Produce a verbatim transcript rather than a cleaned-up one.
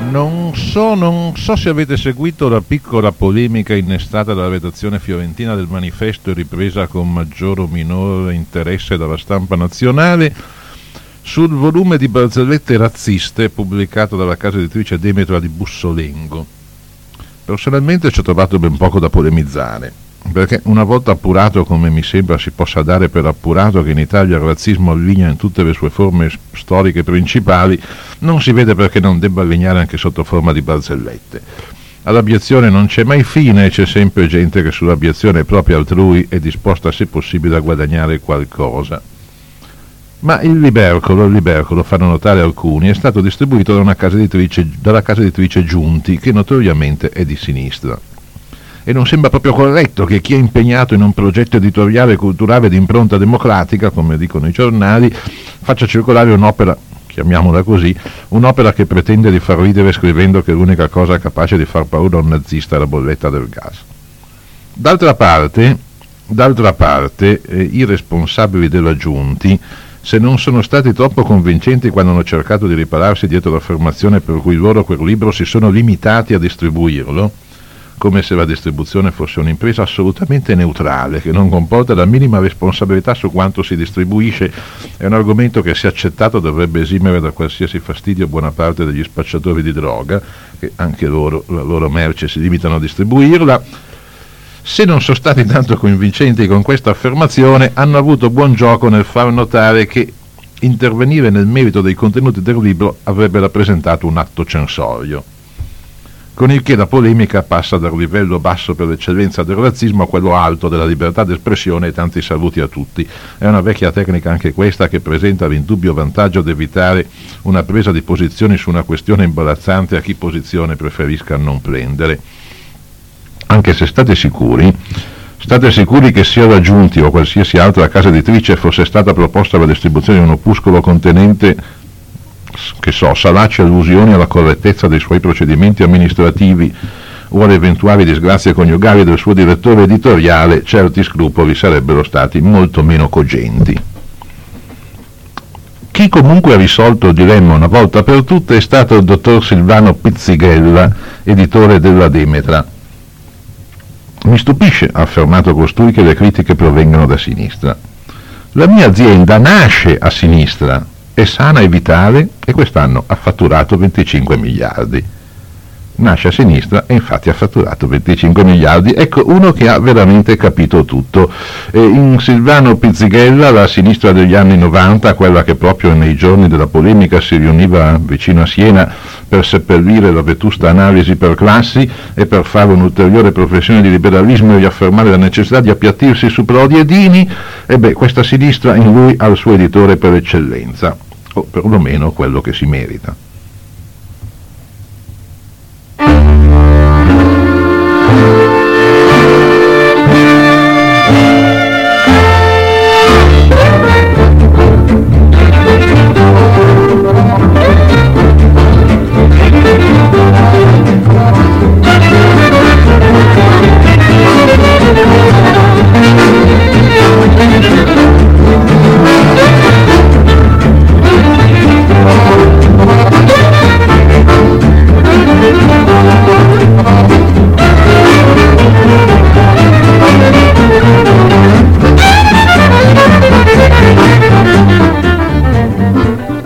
Non so, non so se avete seguito la piccola polemica innestata dalla redazione fiorentina del Manifesto e ripresa con maggior o minore interesse dalla stampa nazionale sul volume di barzellette razziste pubblicato dalla casa editrice Demetra di Bussolengo. Personalmente ci ho trovato ben poco da polemizzare, perché una volta appurato, come mi sembra si possa dare per appurato, che in Italia il razzismo alligna in tutte le sue forme storiche principali, non si vede perché non debba allignare anche sotto forma di barzellette. All'abiezione non c'è mai fine e c'è sempre gente che sull'abiezione propria altrui è disposta, se possibile, a guadagnare qualcosa. Ma il libercolo, il libercolo, fanno notare alcuni, è stato distribuito da una casa editrice, dalla casa editrice Giunti, che notoriamente è di sinistra. E non sembra proprio corretto che chi è impegnato in un progetto editoriale e culturale di impronta democratica, come dicono i giornali, faccia circolare un'opera, chiamiamola così, un'opera che pretende di far ridere scrivendo che l'unica cosa capace di far paura a un nazista è la bolletta del gas. D'altra parte, d'altra parte eh, i responsabili della Giunti, se non sono stati troppo convincenti quando hanno cercato di ripararsi dietro l'affermazione per cui loro quel libro si sono limitati a distribuirlo, come se la distribuzione fosse un'impresa assolutamente neutrale, che non comporta la minima responsabilità su quanto si distribuisce, è un argomento che, se accettato, dovrebbe esimere da qualsiasi fastidio buona parte degli spacciatori di droga, che anche loro, la loro merce, si limitano a distribuirla. Se non sono stati tanto convincenti con questa affermazione, hanno avuto buon gioco nel far notare che intervenire nel merito dei contenuti del libro avrebbe rappresentato un atto censorio, con il che la polemica passa dal livello basso per l'eccellenza del razzismo a quello alto della libertà d'espressione e tanti saluti a tutti. È una vecchia tecnica anche questa, che presenta l'indubbio vantaggio di evitare una presa di posizioni su una questione imbarazzante a chi posizione preferisca non prendere. Anche se state sicuri, state sicuri che sia la Giunti o qualsiasi altra casa editrice fosse stata proposta la distribuzione di un opuscolo contenente, che so, salacci allusioni alla correttezza dei suoi procedimenti amministrativi o alle eventuali disgrazie coniugali del suo direttore editoriale, certi scrupoli sarebbero stati molto meno cogenti. Chi comunque ha risolto il dilemma una volta per tutte è stato il dottor Silvano Pizzighella, editore della Demetra. Mi stupisce, ha affermato costui, che le critiche provengano da sinistra. La mia azienda nasce a sinistra, è sana e vitale e quest'anno ha fatturato venticinque miliardi. Nasce a sinistra e infatti ha fatturato venticinque miliardi. Ecco uno che ha veramente capito tutto. E in Silvano Pizzighella la sinistra degli anni novanta, quella che proprio nei giorni della polemica si riuniva vicino a Siena per seppellire la vetusta analisi per classi e per fare un'ulteriore professione di liberalismo e riaffermare la necessità di appiattirsi su Prodi e Dini, e beh, questa sinistra in lui ha il suo editore per eccellenza, o perlomeno quello che si merita.